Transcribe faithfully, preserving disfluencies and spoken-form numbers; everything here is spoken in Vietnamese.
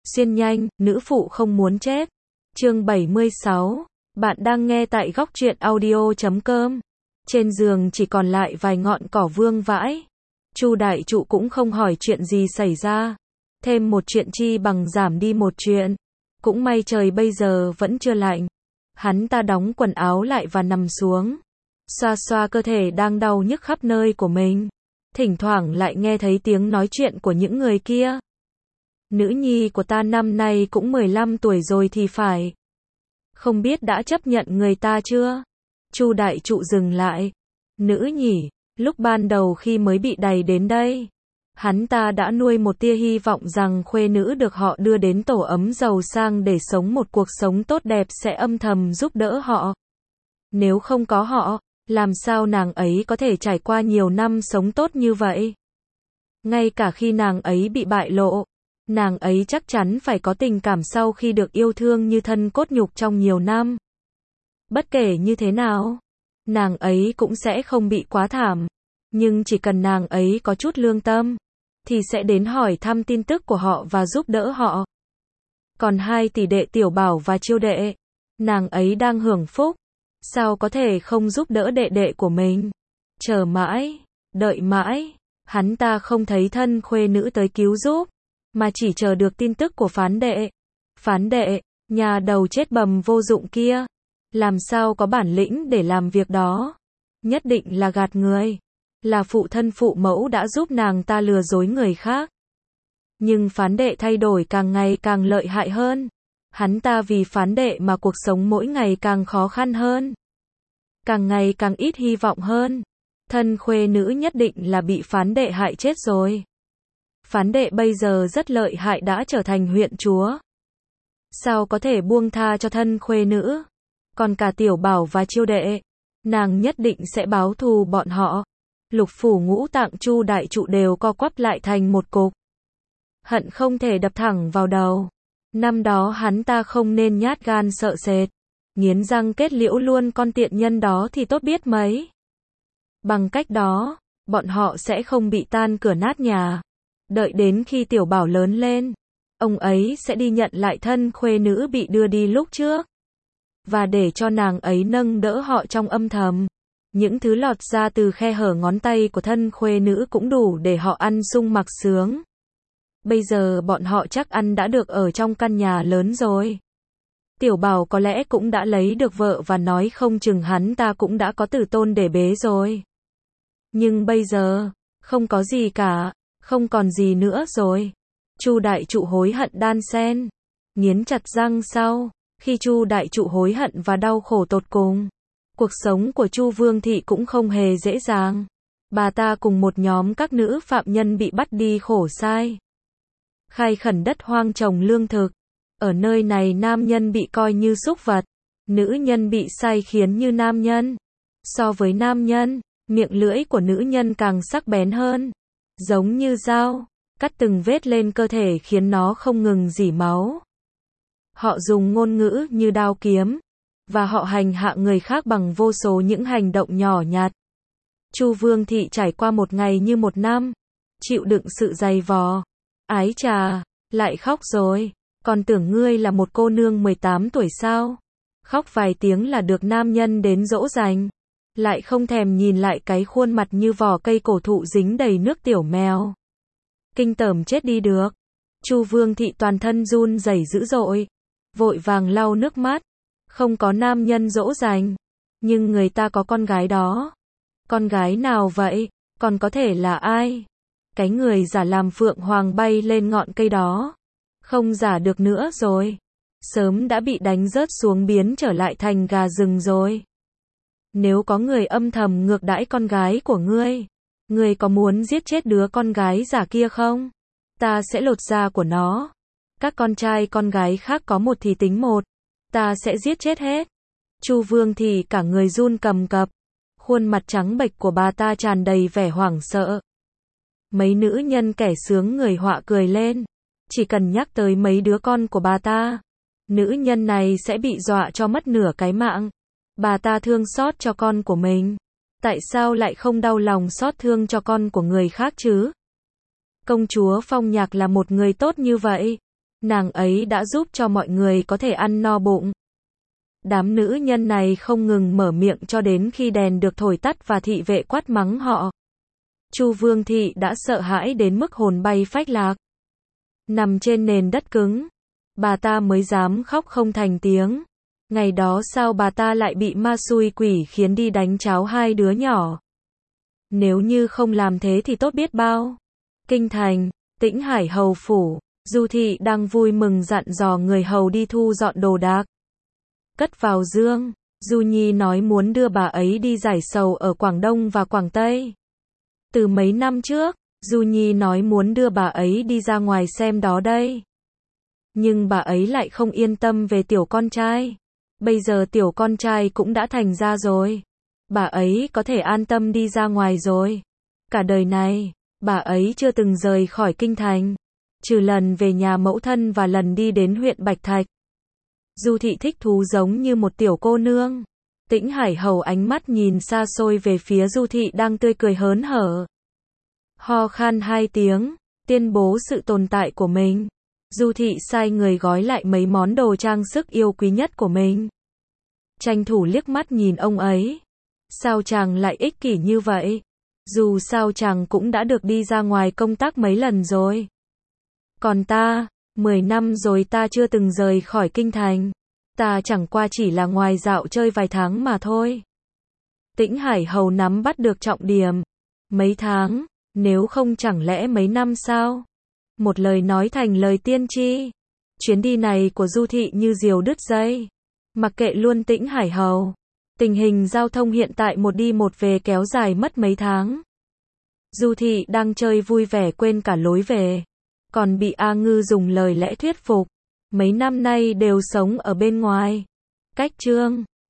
Xuyên nhanh, nữ phụ không muốn chết. Chương bảy mươi sáu. Bạn đang nghe tại góc truyện audio chấm com. Trên giường chỉ còn lại vài ngọn cỏ vương vãi. Chu đại trụ cũng không hỏi chuyện gì xảy ra. Thêm một chuyện chi bằng giảm đi một chuyện. Cũng may trời bây giờ vẫn chưa lạnh. Hắn ta đóng quần áo lại và nằm xuống. Xoa xoa cơ thể đang đau nhức khắp nơi của mình. Thỉnh thoảng lại nghe thấy tiếng nói chuyện của những người kia. Nữ nhi của ta năm nay cũng mười lăm tuổi rồi thì phải. Không biết đã chấp nhận người ta chưa? Chu đại trụ dừng lại. Nữ nhỉ, lúc ban đầu khi mới bị đày đến đây, hắn ta đã nuôi một tia hy vọng rằng khuê nữ được họ đưa đến tổ ấm giàu sang để sống một cuộc sống tốt đẹp sẽ âm thầm giúp đỡ họ. Nếu không có họ, làm sao nàng ấy có thể trải qua nhiều năm sống tốt như vậy? Ngay cả khi nàng ấy bị bại lộ, nàng ấy chắc chắn phải có tình cảm sau khi được yêu thương như thân cốt nhục trong nhiều năm. Bất kể như thế nào, nàng ấy cũng sẽ không bị quá thảm. Nhưng chỉ cần nàng ấy có chút lương tâm, thì sẽ đến hỏi thăm tin tức của họ và giúp đỡ họ. Còn hai tỷ đệ Tiểu Bảo và Chiêu đệ, nàng ấy đang hưởng phúc, sao có thể không giúp đỡ đệ đệ của mình? Chờ mãi, đợi mãi, hắn ta không thấy thân khuê nữ tới cứu giúp, mà chỉ chờ được tin tức của phán đệ. Phán đệ, nhà đầu chết bầm vô dụng kia, làm sao có bản lĩnh để làm việc đó? Nhất định là gạt người. Là phụ thân phụ mẫu đã giúp nàng ta lừa dối người khác. Nhưng phán đệ thay đổi càng ngày càng lợi hại hơn. Hắn ta vì phán đệ mà cuộc sống mỗi ngày càng khó khăn hơn. Càng ngày càng ít hy vọng hơn. Thân khuê nữ nhất định là bị phán đệ hại chết rồi. Phán đệ bây giờ rất lợi hại đã trở thành huyện chúa. Sao có thể buông tha cho thân khuê nữ? Còn cả Tiểu Bảo và Chiêu đệ, nàng nhất định sẽ báo thù bọn họ. Lục phủ ngũ tạng Chu đại trụ đều co quắp lại thành một cục. Hận không thể đập thẳng vào đầu. Năm đó hắn ta không nên nhát gan sợ sệt, nghiến răng kết liễu luôn con tiện nhân đó thì tốt biết mấy. Bằng cách đó, bọn họ sẽ không bị tan cửa nát nhà. Đợi đến khi Tiểu Bảo lớn lên, ông ấy sẽ đi nhận lại thân khuê nữ bị đưa đi lúc trước. Và để cho nàng ấy nâng đỡ họ trong âm thầm. Những thứ lọt ra từ khe hở ngón tay của thân khuê nữ cũng đủ để họ ăn sung mặc sướng. Bây giờ bọn họ chắc ăn đã được ở trong căn nhà lớn rồi. Tiểu Bảo có lẽ cũng đã lấy được vợ và nói không chừng hắn ta cũng đã có tử tôn để bế rồi. Nhưng bây giờ, không có gì cả, không còn gì nữa rồi. Chu đại trụ hối hận đan sen, nghiến chặt răng sau, khi Chu đại trụ hối hận và đau khổ tột cùng. Cuộc sống của Chu Vương Thị cũng không hề dễ dàng. Bà ta cùng một nhóm các nữ phạm nhân bị bắt đi khổ sai. Khai khẩn đất hoang trồng lương thực. Ở nơi này nam nhân bị coi như súc vật. Nữ nhân bị sai khiến như nam nhân. So với nam nhân, miệng lưỡi của nữ nhân càng sắc bén hơn. Giống như dao, cắt từng vết lên cơ thể khiến nó không ngừng rỉ máu. Họ dùng ngôn ngữ như đao kiếm. Và họ hành hạ người khác bằng vô số những hành động nhỏ nhặt. Chu Vương Thị trải qua một ngày như một năm. Chịu đựng sự dày vò. Ái chà, lại khóc rồi. Còn tưởng ngươi là một cô nương mười tám tuổi sao? Khóc vài tiếng là được nam nhân đến dỗ dành. Lại không thèm nhìn lại cái khuôn mặt như vỏ cây cổ thụ dính đầy nước tiểu mèo. Kinh tởm chết đi được. Chu Vương Thị toàn thân run rẩy dữ dội. Vội vàng lau nước mắt. Không có nam nhân dỗ dành. Nhưng người ta có con gái đó. Con gái nào vậy? Còn có thể là ai? Cái người giả làm phượng hoàng bay lên ngọn cây đó. Không giả được nữa rồi. Sớm đã bị đánh rớt xuống biến trở lại thành gà rừng rồi. Nếu có người âm thầm ngược đãi con gái của ngươi, ngươi có muốn giết chết đứa con gái giả kia không? Ta sẽ lột da của nó. Các con trai con gái khác có một thì tính một. Ta sẽ giết chết hết. Chu Vương thì cả người run cầm cập. Khuôn mặt trắng bệch của bà ta tràn đầy vẻ hoảng sợ. Mấy nữ nhân kẻ sướng người họa cười lên. Chỉ cần nhắc tới mấy đứa con của bà ta, nữ nhân này sẽ bị dọa cho mất nửa cái mạng. Bà ta thương xót cho con của mình. Tại sao lại không đau lòng xót thương cho con của người khác chứ? Công chúa Phong Nhạc là một người tốt như vậy. Nàng ấy đã giúp cho mọi người có thể ăn no bụng. Đám nữ nhân này không ngừng mở miệng cho đến khi đèn được thổi tắt và thị vệ quát mắng họ. Chu Vương Thị đã sợ hãi đến mức hồn bay phách lạc. Nằm trên nền đất cứng, bà ta mới dám khóc không thành tiếng. Ngày đó sao bà ta lại bị ma xui quỷ khiến đi đánh cháo hai đứa nhỏ. Nếu như không làm thế thì tốt biết bao. Kinh thành, Tĩnh Hải hầu phủ, Du Thị đang vui mừng dặn dò người hầu đi thu dọn đồ đạc. Cất vào dương, Du Nhi nói muốn đưa bà ấy đi giải sầu ở Quảng Đông và Quảng Tây. Từ mấy năm trước, Du Nhi nói muốn đưa bà ấy đi ra ngoài xem đó đây. Nhưng bà ấy lại không yên tâm về tiểu con trai. Bây giờ tiểu con trai cũng đã thành ra rồi. Bà ấy có thể an tâm đi ra ngoài rồi. Cả đời này, bà ấy chưa từng rời khỏi kinh thành. Trừ lần về nhà mẫu thân và lần đi đến huyện Bạch Thạch. Du Thị thích thú giống như một tiểu cô nương. Tĩnh Hải hầu ánh mắt nhìn xa xôi về phía Du Thị đang tươi cười hớn hở. Ho khan hai tiếng, tuyên bố sự tồn tại của mình. Du Thị sai người gói lại mấy món đồ trang sức yêu quý nhất của mình. Tranh thủ liếc mắt nhìn ông ấy. Sao chàng lại ích kỷ như vậy? Dù sao chàng cũng đã được đi ra ngoài công tác mấy lần rồi. Còn ta, mười năm rồi ta chưa từng rời khỏi kinh thành. Ta chẳng qua chỉ là ngoài dạo chơi vài tháng mà thôi. Tĩnh Hải hầu nắm bắt được trọng điểm. Mấy tháng, nếu không chẳng lẽ mấy năm sao? Một lời nói thành lời tiên tri. Chuyến đi này của Du Thị như diều đứt dây. Mặc kệ luôn Tĩnh Hải hầu. Tình hình giao thông hiện tại một đi một về kéo dài mất mấy tháng. Du Thị đang chơi vui vẻ quên cả lối về. Còn bị A Ngư dùng lời lẽ thuyết phục. Mấy năm nay đều sống ở bên ngoài. Cách Trương